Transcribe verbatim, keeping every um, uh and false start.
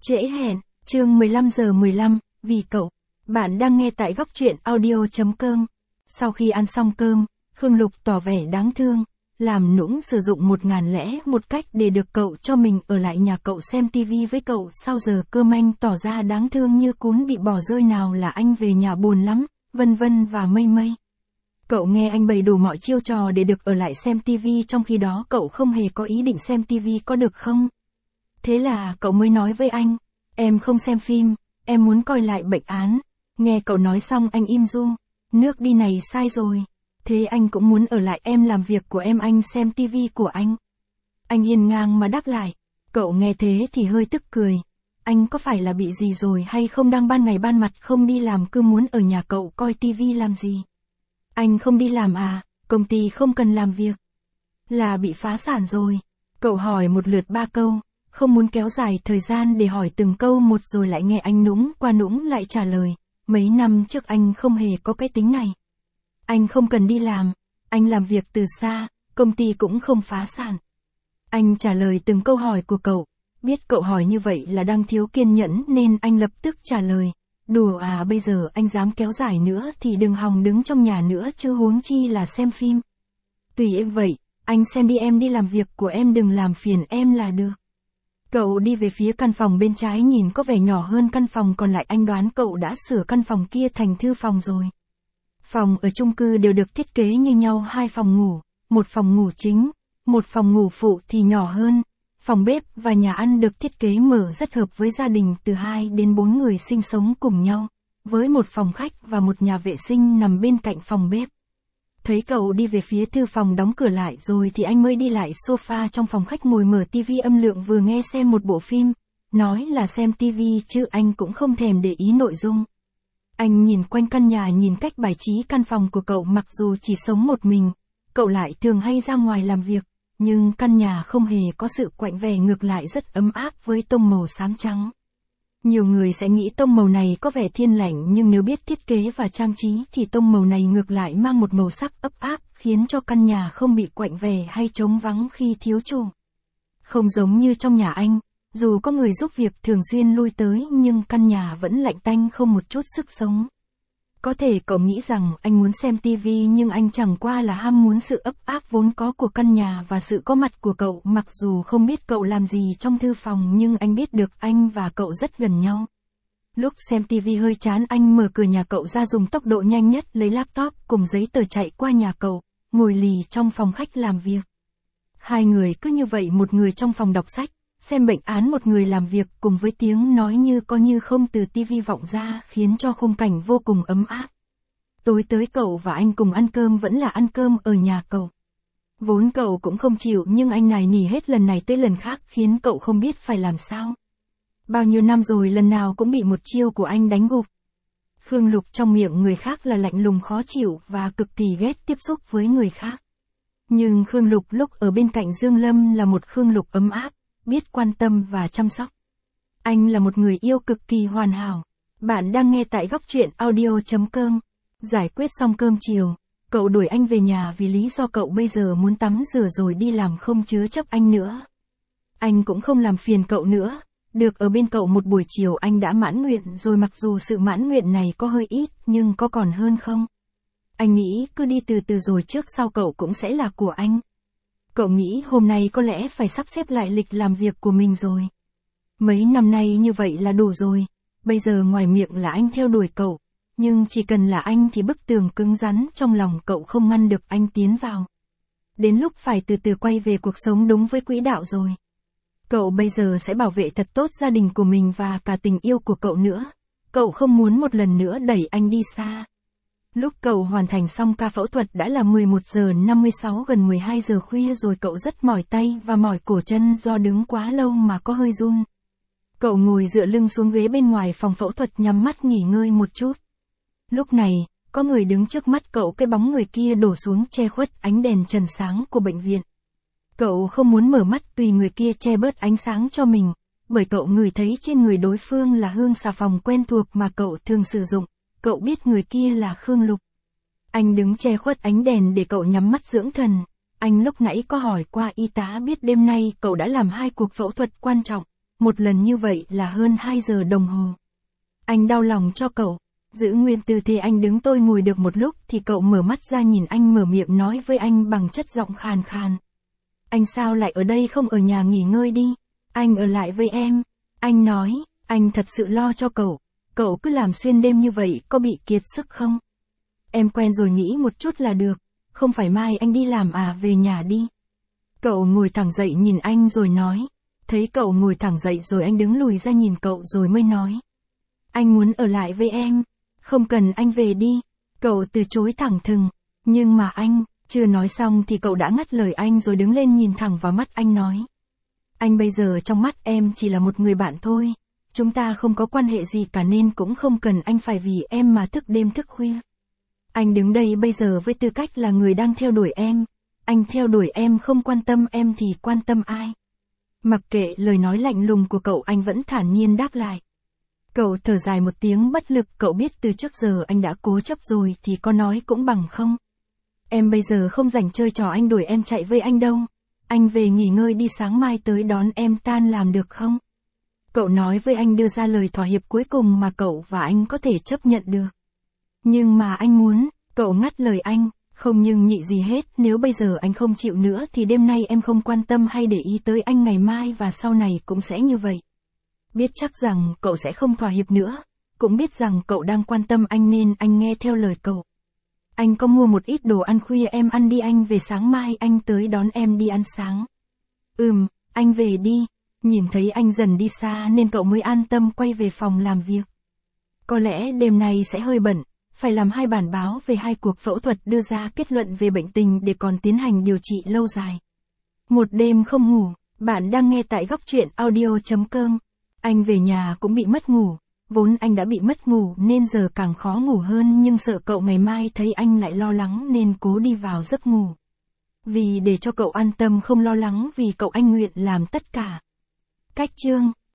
Trễ hẹn, chương mười lăm giờ mười lăm, vì cậu. Bạn đang nghe tại góc truyện audio.com. Sau khi ăn xong cơm, Khương Lục tỏ vẻ đáng thương, làm nũng sử dụng một ngàn lẻ một cách để được cậu cho mình ở lại nhà cậu xem tivi với cậu sau giờ cơm. Anh tỏ ra đáng thương như cún bị bỏ rơi, nào là anh về nhà buồn lắm, vân vân và mây mây. Cậu nghe anh bày đủ mọi chiêu trò để được ở lại xem tivi, trong khi đó cậu không hề có ý định xem tivi, có được không? Thế là cậu mới nói với anh, em không xem phim, em muốn coi lại Bệnh án. Nghe cậu nói xong anh im ru, nước đi này sai rồi. Thế anh cũng muốn ở lại, em làm việc của em, anh xem tivi của anh. Anh hiền ngang mà đáp lại. Cậu nghe thế thì hơi tức cười. Anh có phải là bị gì rồi hay không, đang ban ngày ban mặt không đi làm cứ muốn ở nhà cậu coi tivi làm gì? Anh không đi làm à? Công ty không cần làm việc? Là bị phá sản rồi? Cậu hỏi một lượt ba câu, không muốn kéo dài thời gian để hỏi từng câu một, rồi lại nghe anh nũng qua nũng lại trả lời. Mấy năm trước anh không hề có cái tính này. Anh không cần đi làm, anh làm việc từ xa, công ty cũng không phá sản. Anh trả lời từng câu hỏi của cậu, biết cậu hỏi như vậy là đang thiếu kiên nhẫn nên anh lập tức trả lời. Đùa à, bây giờ anh dám kéo dài nữa thì đừng hòng đứng trong nhà nữa chứ huống chi là xem phim. Tùy em vậy, anh xem đi, em đi làm việc của em, đừng làm phiền em là được. Cậu đi về phía căn phòng bên trái, nhìn có vẻ nhỏ hơn căn phòng còn lại, anh đoán cậu đã sửa căn phòng kia thành thư phòng rồi. Phòng ở chung cư đều được thiết kế như nhau, hai phòng ngủ, một phòng ngủ chính, một phòng ngủ phụ thì nhỏ hơn. Phòng bếp và nhà ăn được thiết kế mở, rất hợp với gia đình từ hai đến bốn người sinh sống cùng nhau, với một phòng khách và một nhà vệ sinh nằm bên cạnh phòng bếp. Thấy cậu đi về phía thư phòng đóng cửa lại rồi thì anh mới đi lại sofa trong phòng khách, ngồi mở tivi âm lượng vừa nghe xem một bộ phim. Nói là xem tivi chứ anh cũng không thèm để ý nội dung. Anh nhìn quanh căn nhà, nhìn cách bài trí căn phòng của cậu, mặc dù chỉ sống một mình, cậu lại thường hay ra ngoài làm việc, nhưng căn nhà không hề có sự quạnh vẻ, ngược lại rất ấm áp với tông màu xám trắng. Nhiều người sẽ nghĩ tông màu này có vẻ thiên lạnh, nhưng nếu biết thiết kế và trang trí thì tông màu này ngược lại mang một màu sắc ấm áp, khiến cho căn nhà không bị quạnh vẻ hay trống vắng khi thiếu chủ. Không giống như trong nhà anh, dù có người giúp việc thường xuyên lui tới nhưng căn nhà vẫn lạnh tanh, không một chút sức sống. Có thể cậu nghĩ rằng anh muốn xem tivi, nhưng anh chẳng qua là ham muốn sự ấp áp vốn có của căn nhà và sự có mặt của cậu. Mặc dù không biết cậu làm gì trong thư phòng nhưng anh biết được anh và cậu rất gần nhau. Lúc xem tivi hơi chán, anh mở cửa nhà cậu ra, dùng tốc độ nhanh nhất lấy laptop cùng giấy tờ chạy qua nhà cậu, ngồi lì trong phòng khách làm việc. Hai người cứ như vậy, một người trong phòng đọc sách, xem bệnh án, một người làm việc, cùng với tiếng nói như có như không từ tivi vọng ra, khiến cho khung cảnh vô cùng ấm áp. Tối tới cậu và anh cùng ăn cơm, vẫn là ăn cơm ở nhà cậu. Vốn cậu cũng không chịu nhưng anh nài nỉ hết lần này tới lần khác, khiến cậu không biết phải làm sao. Bao nhiêu năm rồi lần nào cũng bị một chiêu của anh đánh gục. Khương Lục trong miệng người khác là lạnh lùng khó chịu và cực kỳ ghét tiếp xúc với người khác. Nhưng Khương Lục lúc ở bên cạnh Dương Lâm là một Khương Lục ấm áp, biết quan tâm và chăm sóc. Anh là một người yêu cực kỳ hoàn hảo. Bạn đang nghe tại góc truyện audio.com. Giải quyết xong cơm chiều, cậu đuổi anh về nhà vì lý do cậu bây giờ muốn tắm rửa rồi đi làm, không chứa chấp anh nữa. Anh cũng không làm phiền cậu nữa, được ở bên cậu một buổi chiều anh đã mãn nguyện rồi, mặc dù sự mãn nguyện này có hơi ít nhưng có còn hơn không. Anh nghĩ cứ đi từ từ rồi trước sau cậu cũng sẽ là của anh. Cậu nghĩ hôm nay có lẽ phải sắp xếp lại lịch làm việc của mình rồi. Mấy năm nay như vậy là đủ rồi, bây giờ ngoài miệng là anh theo đuổi cậu, nhưng chỉ cần là anh thì bức tường cứng rắn trong lòng cậu không ngăn được anh tiến vào. Đến lúc phải từ từ quay về cuộc sống đúng với quỹ đạo rồi. Cậu bây giờ sẽ bảo vệ thật tốt gia đình của mình và cả tình yêu của cậu nữa. Cậu không muốn một lần nữa đẩy anh đi xa. Lúc cậu hoàn thành xong ca phẫu thuật đã là mười một giờ năm mươi sáu, gần mười hai giờ khuya rồi, cậu rất mỏi tay và mỏi cổ chân do đứng quá lâu mà có hơi run. Cậu ngồi dựa lưng xuống ghế bên ngoài phòng phẫu thuật, nhắm mắt nghỉ ngơi một chút. Lúc này, có người đứng trước mắt cậu, cái bóng người kia đổ xuống che khuất ánh đèn trần sáng của bệnh viện. Cậu không muốn mở mắt tùy người kia che bớt ánh sáng cho mình, bởi cậu ngửi thấy trên người đối phương là hương xà phòng quen thuộc mà cậu thường sử dụng. Cậu biết người kia là Khương Lục. Anh đứng che khuất ánh đèn để cậu nhắm mắt dưỡng thần. Anh lúc nãy có hỏi qua y tá biết đêm nay cậu đã làm hai cuộc phẫu thuật quan trọng, một lần như vậy là hơn hai giờ đồng hồ. Anh đau lòng cho cậu. Giữ nguyên tư thế anh đứng tôi ngồi được một lúc thì cậu mở mắt ra nhìn anh, mở miệng nói với anh bằng chất giọng khàn khàn. Anh sao lại ở đây không ở nhà nghỉ ngơi đi? Anh ở lại với em. Anh nói, anh thật sự lo cho cậu. Cậu cứ làm xuyên đêm như vậy có bị kiệt sức không? Em quen rồi, nghĩ một chút là được. Không phải mai anh đi làm à, về nhà đi. Cậu ngồi thẳng dậy nhìn anh rồi nói. Thấy cậu ngồi thẳng dậy rồi anh đứng lùi ra nhìn cậu rồi mới nói. Anh muốn ở lại với em. Không cần anh về đi. Cậu từ chối thẳng thừng. Nhưng mà anh, chưa nói xong thì cậu đã ngắt lời anh rồi đứng lên nhìn thẳng vào mắt anh nói. Anh bây giờ trong mắt em chỉ là một người bạn thôi. Chúng ta không có quan hệ gì cả nên cũng không cần anh phải vì em mà thức đêm thức khuya. Anh đứng đây bây giờ với tư cách là người đang theo đuổi em. Anh theo đuổi em, không quan tâm em thì quan tâm ai? Mặc kệ lời nói lạnh lùng của cậu, anh vẫn thản nhiên đáp lại. Cậu thở dài một tiếng bất lực, cậu biết từ trước giờ anh đã cố chấp rồi thì có nói cũng bằng không. Em bây giờ không rảnh chơi trò anh đuổi em chạy với anh đâu. Anh về nghỉ ngơi đi, sáng mai tới đón em tan làm được không? Cậu nói với anh, đưa ra lời thỏa hiệp cuối cùng mà cậu và anh có thể chấp nhận được. Nhưng mà anh muốn, cậu ngắt lời anh, không nhưng nhị gì hết, nếu bây giờ anh không chịu nữa thì đêm nay em không quan tâm hay để ý tới anh, ngày mai và sau này cũng sẽ như vậy. Biết chắc rằng cậu sẽ không thỏa hiệp nữa, cũng biết rằng cậu đang quan tâm anh nên anh nghe theo lời cậu. Anh có mua một ít đồ ăn khuya em ăn đi, anh về sáng mai anh tới đón em đi ăn sáng. Ừm, anh về đi. Nhìn thấy anh dần đi xa nên cậu mới an tâm quay về phòng làm việc. Có lẽ đêm nay sẽ hơi bận, phải làm hai bản báo về hai cuộc phẫu thuật, đưa ra kết luận về bệnh tình để còn tiến hành điều trị lâu dài. Một đêm không ngủ, bạn đang nghe tại góc truyện audio chấm com. Anh về nhà cũng bị mất ngủ, vốn anh đã bị mất ngủ nên giờ càng khó ngủ hơn, nhưng sợ cậu ngày mai thấy anh lại lo lắng nên cố đi vào giấc ngủ. Vì để cho cậu an tâm không lo lắng vì cậu, anh nguyện làm tất cả. Cách chương